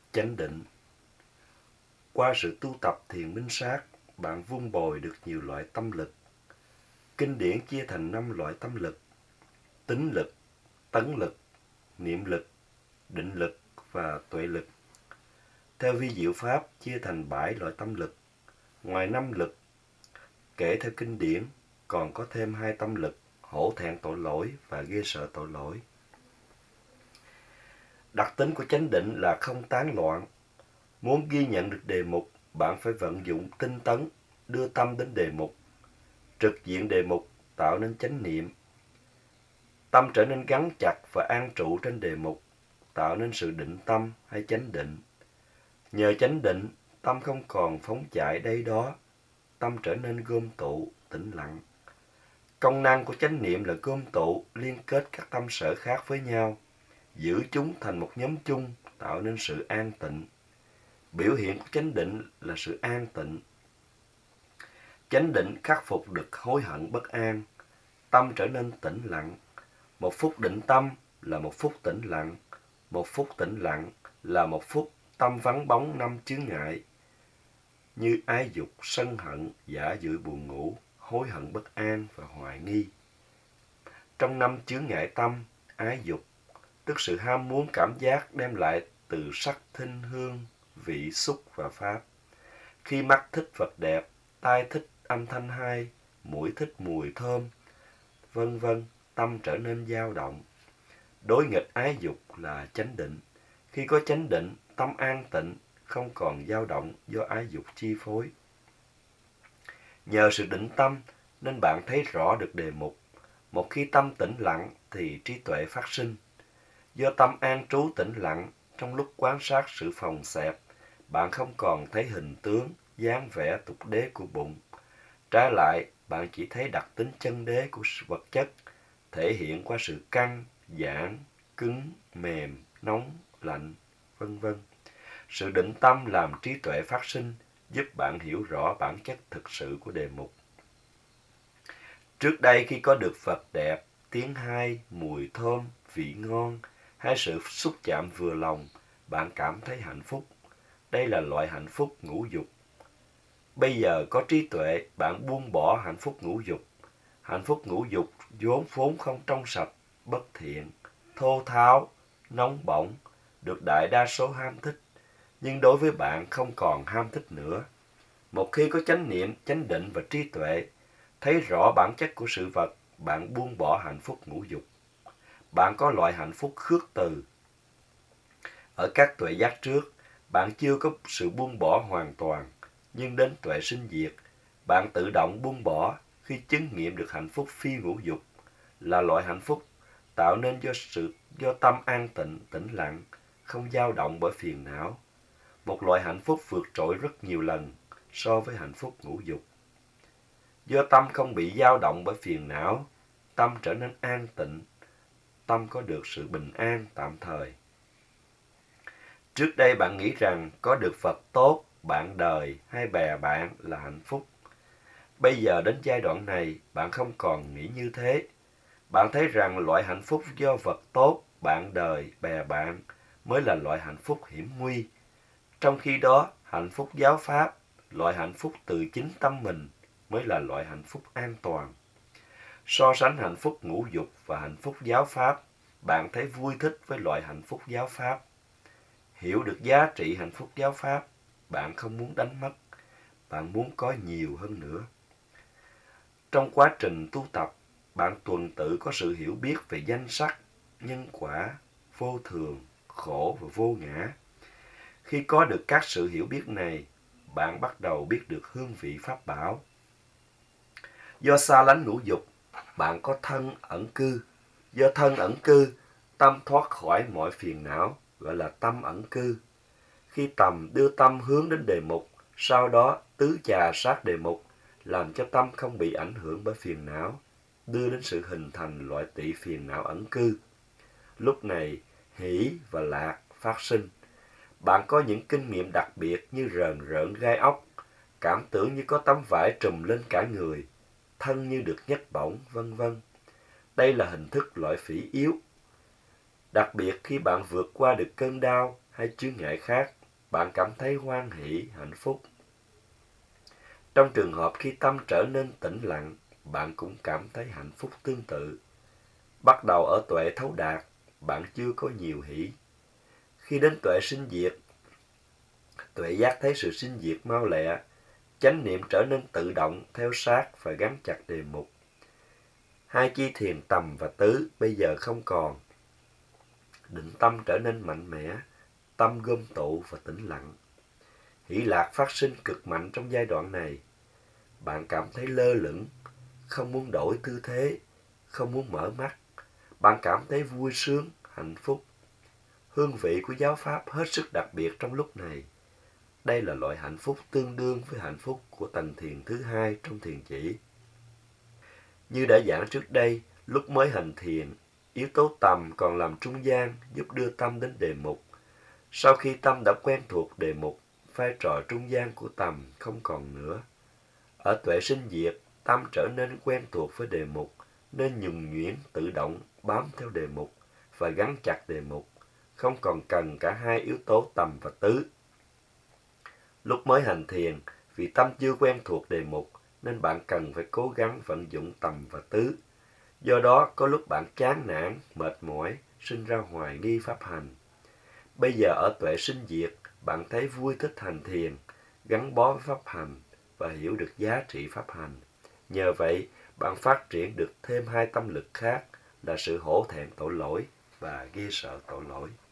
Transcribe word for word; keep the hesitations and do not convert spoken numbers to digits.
Chánh định. Qua sự tu tập thiền minh sát, bạn vun bồi được nhiều loại tâm lực. Kinh điển chia thành năm loại tâm lực: tín lực, tấn lực, niệm lực, định lực và tuệ lực. Theo vi diệu pháp chia thành bảy loại tâm lực. Ngoài năm lực kể theo kinh điển, còn có thêm hai tâm lực: hổ thẹn tội lỗi và ghê sợ tội lỗi. Đặc tính của chánh định là không tán loạn. Muốn ghi nhận được đề mục, bạn phải vận dụng tinh tấn, đưa tâm đến đề mục, trực diện đề mục, tạo nên chánh niệm. Tâm trở nên gắn chặt và an trụ trên đề mục, tạo nên sự định tâm hay chánh định. Nhờ chánh định, tâm không còn phóng chạy đây đó, tâm trở nên gom tụ, tĩnh lặng. Công năng của chánh niệm là gom tụ, liên kết các tâm sở khác với nhau, giữ chúng thành một nhóm chung, tạo nên sự an tịnh. Biểu hiện của chánh định là sự an tịnh. Chánh định khắc phục được hối hận bất an, tâm trở nên tĩnh lặng. Một phút định tâm là một phút tĩnh lặng, một phút tĩnh lặng là một phút tâm vắng bóng năm chướng ngại, như ái dục, sân hận, giả dự buồn ngủ, hối hận bất an và hoài nghi. Trong năm chướng ngại tâm, ái dục, tức sự ham muốn cảm giác đem lại từ sắc, thinh, hương, vị, xúc và pháp. Khi mắt thích vật đẹp, tai thích âm thanh hay, mũi thích mùi thơm, vân vân, tâm trở nên dao động. Đối nghịch ái dục là chánh định. Khi có chánh định, tâm an tịnh, không còn dao động do ái dục chi phối. Nhờ sự định tâm nên bạn thấy rõ được đề mục. Một khi tâm tĩnh lặng thì trí tuệ phát sinh. Do tâm an trú tĩnh lặng, trong lúc quan sát sự phòng xẹp, bạn không còn thấy hình tướng, dáng vẻ tục đế của bụng. Trái lại, bạn chỉ thấy đặc tính chân đế của vật chất, thể hiện qua sự căng, giãn, cứng, mềm, nóng, lạnh, vân vân. Sự định tâm làm trí tuệ phát sinh, giúp bạn hiểu rõ bản chất thực sự của đề mục. Trước đây khi có được vật đẹp, tiếng hay, mùi thơm, vị ngon, hay sự xúc chạm vừa lòng, bạn cảm thấy hạnh phúc. Đây là loại hạnh phúc ngũ dục. Bây giờ có trí tuệ, bạn buông bỏ hạnh phúc ngũ dục. Hạnh phúc ngũ dục vốn vốn không trong sạch, bất thiện, thô tháo, nóng bỏng, được đại đa số ham thích. Nhưng đối với bạn không còn ham thích nữa. Một khi có chánh niệm, chánh định và trí tuệ, thấy rõ bản chất của sự vật, bạn buông bỏ hạnh phúc ngũ dục. Bạn có loại hạnh phúc khước từ. Ở các tuệ giác trước, bạn chưa có sự buông bỏ hoàn toàn, nhưng đến tuệ sinh diệt, bạn tự động buông bỏ khi chứng nghiệm được hạnh phúc phi ngũ dục, là loại hạnh phúc tạo nên do sự do tâm an tịnh, tĩnh lặng, không dao động bởi phiền não. Một loại hạnh phúc vượt trội rất nhiều lần so với hạnh phúc ngũ dục. Do tâm không bị dao động bởi phiền não, tâm trở nên an tịnh, tâm có được sự bình an tạm thời. Trước đây bạn nghĩ rằng có được Phật tốt, bạn đời hay bè bạn là hạnh phúc. Bây giờ đến giai đoạn này, bạn không còn nghĩ như thế. Bạn thấy rằng loại hạnh phúc do vật tốt, bạn đời, bè bạn mới là loại hạnh phúc hiểm nguy. Trong khi đó, hạnh phúc giáo pháp, loại hạnh phúc từ chính tâm mình mới là loại hạnh phúc an toàn. So sánh hạnh phúc ngũ dục và hạnh phúc giáo pháp, bạn thấy vui thích với loại hạnh phúc giáo pháp. Hiểu được giá trị hạnh phúc giáo pháp, bạn không muốn đánh mất, bạn muốn có nhiều hơn nữa. Trong quá trình tu tập, bạn tuần tự có sự hiểu biết về danh sắc, nhân quả, vô thường, khổ và vô ngã. Khi có được các sự hiểu biết này, bạn bắt đầu biết được hương vị pháp bảo. Do xa lánh ngũ dục, bạn có thân ẩn cư. Do thân ẩn cư, tâm thoát khỏi mọi phiền não, gọi là tâm ẩn cư. Khi tầm đưa tâm hướng đến đề mục, sau đó tứ chà sát đề mục, làm cho tâm không bị ảnh hưởng bởi phiền não, đưa đến sự hình thành loại tị phiền não ẩn cư. Lúc này, hỷ và lạc phát sinh. Bạn có những kinh nghiệm đặc biệt như rờn rợn gai ốc, cảm tưởng như có tấm vải trùm lên cả người, thân như được nhấc bổng, vân vân. Đây là hình thức loại phỉ yếu. Đặc biệt khi bạn vượt qua được cơn đau hay chướng ngại khác, bạn cảm thấy hoan hỷ, hạnh phúc. Trong trường hợp khi tâm trở nên tĩnh lặng, bạn cũng cảm thấy hạnh phúc tương tự. Bắt đầu ở tuệ thấu đạt, bạn chưa có nhiều hỷ. Khi đến tuệ sinh diệt, tuệ giác thấy sự sinh diệt mau lẹ, chánh niệm trở nên tự động, theo sát và gắn chặt đề mục. Hai chi thiền tầm và tứ bây giờ không còn. Định tâm trở nên mạnh mẽ, tâm gom tụ và tĩnh lặng. Hỷ lạc phát sinh cực mạnh trong giai đoạn này. Bạn cảm thấy lơ lửng, không muốn đổi tư thế, không muốn mở mắt. Bạn cảm thấy vui sướng, hạnh phúc. Hương vị của giáo pháp hết sức đặc biệt trong lúc này. Đây là loại hạnh phúc tương đương với hạnh phúc của tầng thiền thứ hai trong thiền chỉ. Như đã giảng trước đây, lúc mới hành thiền, yếu tố tầm còn làm trung gian giúp đưa tâm đến đề mục. Sau khi tâm đã quen thuộc đề mục, vai trò trung gian của tầm không còn nữa. Ở tuệ sinh diệt, tâm trở nên quen thuộc với đề mục, nên nhuần nhuyễn tự động bám theo đề mục và gắn chặt đề mục, không còn cần cả hai yếu tố tầm và tứ. Lúc mới hành thiền, vì tâm chưa quen thuộc đề mục, nên bạn cần phải cố gắng vận dụng tầm và tứ. Do đó, có lúc bạn chán nản, mệt mỏi, sinh ra hoài nghi pháp hành. Bây giờ ở tuệ sinh diệt, bạn thấy vui thích hành thiền, gắn bó với pháp hành và hiểu được giá trị pháp hành. Nhờ vậy, bạn phát triển được thêm hai tâm lực khác là sự hổ thẹn tội lỗi và ghê sợ tội lỗi.